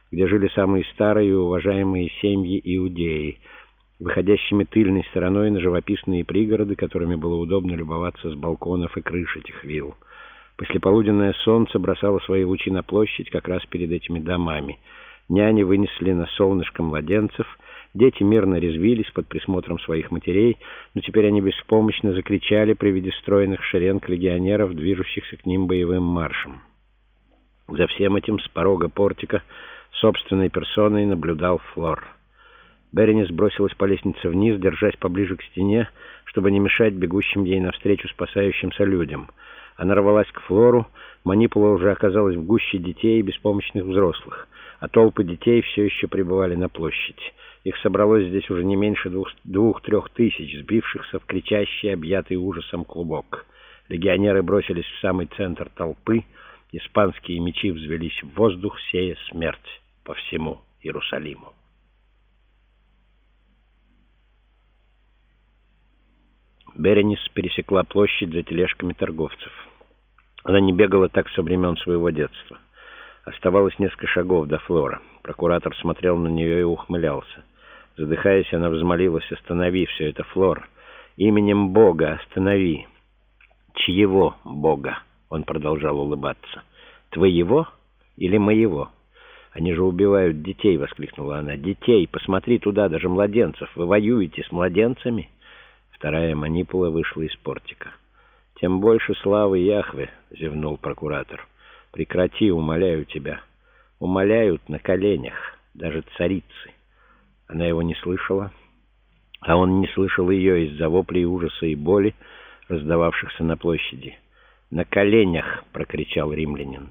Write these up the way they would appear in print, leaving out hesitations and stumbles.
где жили самые старые и уважаемые семьи Иудеи, выходящими тыльной стороной на живописные пригороды, которыми было удобно любоваться с балконов и крыш этих вилл. Послеполуденное солнце бросало свои лучи на площадь как раз перед этими домами. Няни вынесли на солнышко младенцев, дети мирно резвились под присмотром своих матерей, но теперь они беспомощно закричали при виде стройных шеренг легионеров, движущихся к ним боевым маршем. За всем этим с порога портика собственной персоной наблюдал Флор. Беренис бросилась по лестнице вниз, держась поближе к стене, чтобы не мешать бегущим ей навстречу спасающимся людям. Она рвалась к Флору, манипула уже оказалась в гуще детей и беспомощных взрослых, а толпы детей все еще пребывали на площади. Их собралось здесь уже не меньше 2-3 тысяч, сбившихся в кричащий, объятый ужасом клубок. Легионеры бросились в самый центр толпы, испанские мечи взвелись в воздух, сея смерть по всему Иерусалиму. Беренис пересекла площадь за тележками торговцев. Она не бегала так со времен своего детства. Оставалось несколько шагов до Флора. Прокуратор смотрел на нее и ухмылялся. Задыхаясь, она взмолилась: «Останови все это, Флор! Именем Бога останови!» «Чьего Бога?» — он продолжал улыбаться. «Твоего или моего? Они же убивают детей!» — воскликнула она. «Детей! Посмотри туда, даже младенцев! Вы воюете с младенцами?» Вторая манипула вышла из портика. «Тем больше славы Яхве!» — зевнул прокуратор. «Прекрати, умоляю тебя!» «Умоляют на коленях, даже царицы!» Она его не слышала, а он не слышал ее из-за воплей ужаса и боли, раздававшихся на площади. «На коленях!» — прокричал римлянин.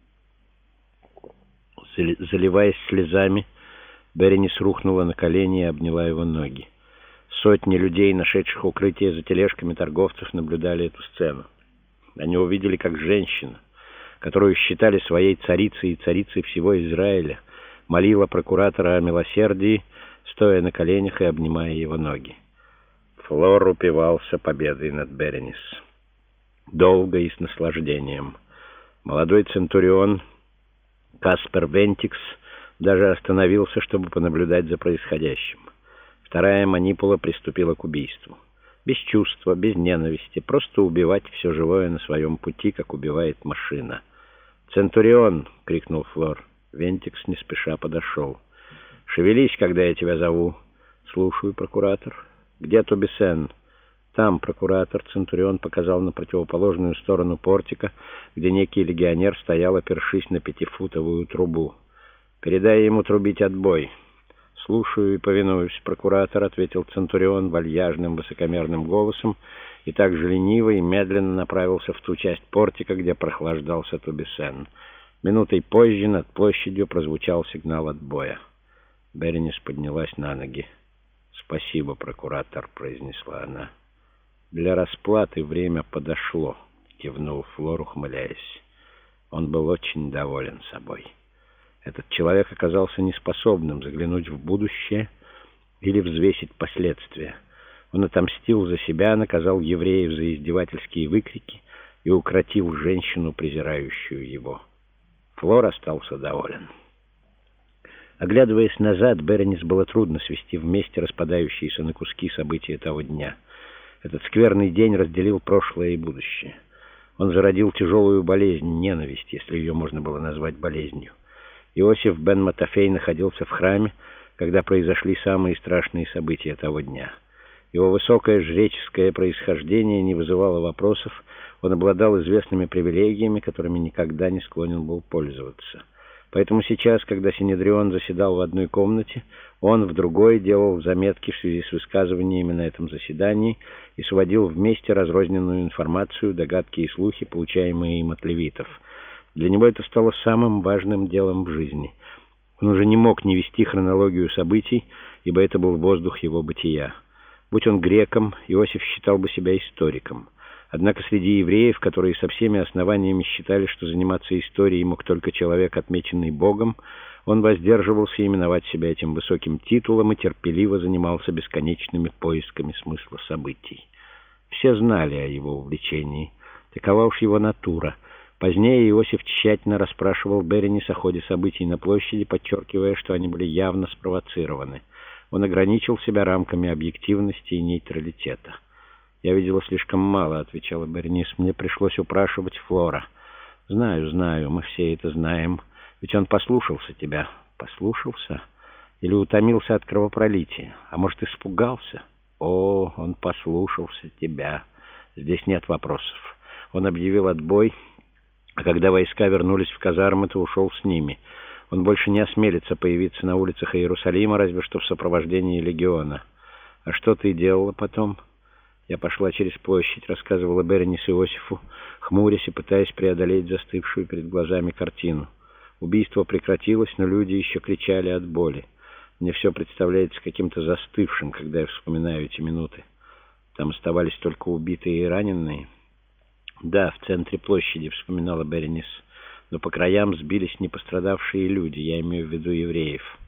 Заливаясь слезами, Беренис рухнула на колени и обняла его ноги. Сотни людей, нашедших укрытие за тележками торговцев, наблюдали эту сцену. Они увидели, как женщина, которую считали своей царицей и царицей всего Израиля, молила прокуратора о милосердии, стоя на коленях и обнимая его ноги. Флор упивался победой над Беренис. Долго и с наслаждением. Молодой центурион Каспер Вентикс даже остановился, чтобы понаблюдать за происходящим. Вторая манипула приступила к убийству. Без чувства, без ненависти, просто убивать все живое на своем пути, как убивает машина. «Центурион!» — крикнул Флор. Вентикс не спеша подошел. «Шевелись, когда я тебя зову». «Слушаю, прокуратор». «Где Тобисен?» «Там, прокуратор». Центурион показал на противоположную сторону портика, где некий легионер стоял, опершись на 5-футовую трубу. «Передай ему трубить отбой». «Слушаю и повинуюсь, прокуратор», — ответил центурион вальяжным высокомерным голосом и так же лениво и медленно направился в ту часть портика, где прохлаждался Тобисен. Минутой позже над площадью прозвучал сигнал отбоя. Беренис поднялась на ноги. «Спасибо, прокуратор», — произнесла она. «Для расплаты время подошло», — кивнул Флор, ухмыляясь. Он был очень доволен собой. Этот человек оказался неспособным заглянуть в будущее или взвесить последствия. Он отомстил за себя, наказал евреев за издевательские выкрики и укротил женщину, презирающую его. Флор остался доволен. Оглядываясь назад, Беренис было трудно свести вместе распадающиеся на куски события того дня. Этот скверный день разделил прошлое и будущее. Он зародил тяжелую болезнь, ненависть, если ее можно было назвать болезнью. Иосиф бен Матафей находился в храме, когда произошли самые страшные события того дня. Его высокое жреческое происхождение не вызывало вопросов, он обладал известными привилегиями, которыми никогда не склонен был пользоваться. Поэтому сейчас, когда Синедрион заседал в одной комнате, он в другой делал заметки в связи с высказываниями на этом заседании и сводил вместе разрозненную информацию, догадки и слухи, получаемые им от левитов. Для него это стало самым важным делом в жизни. Он уже не мог не вести хронологию событий, ибо это был воздух его бытия. Будь он греком, Иосиф считал бы себя историком. Однако среди евреев, которые со всеми основаниями считали, что заниматься историей мог только человек, отмеченный Богом, он воздерживался именовать себя этим высоким титулом и терпеливо занимался бесконечными поисками смысла событий. Все знали о его увлечении. Такова уж его натура. Позднее Иосиф тщательно расспрашивал Беренис о ходе событий на площади, подчеркивая, что они были явно спровоцированы. Он ограничил себя рамками объективности и нейтралитета. «Я видела слишком мало», — отвечала Беренис. «Мне пришлось упрашивать Флора». «Знаю, знаю, мы все это знаем. Ведь он послушался тебя». «Послушался? Или утомился от кровопролития? А может, испугался?» «О, он послушался тебя. Здесь нет вопросов. Он объявил отбой, а когда войска вернулись в казармы, то ушел с ними. Он больше не осмелится появиться на улицах Иерусалима, разве что в сопровождении легиона. А что ты делала потом?» «Я пошла через площадь», — рассказывала Беренис Иосифу, хмурясь и пытаясь преодолеть застывшую перед глазами картину. Убийство прекратилось, но люди еще кричали от боли. Мне все представляется каким-то застывшим, когда я вспоминаю эти минуты. Там оставались только убитые и раненые. «Да, в центре площади», — вспоминала Беренис, — «но по краям сбились не пострадавшие люди, я имею в виду евреев».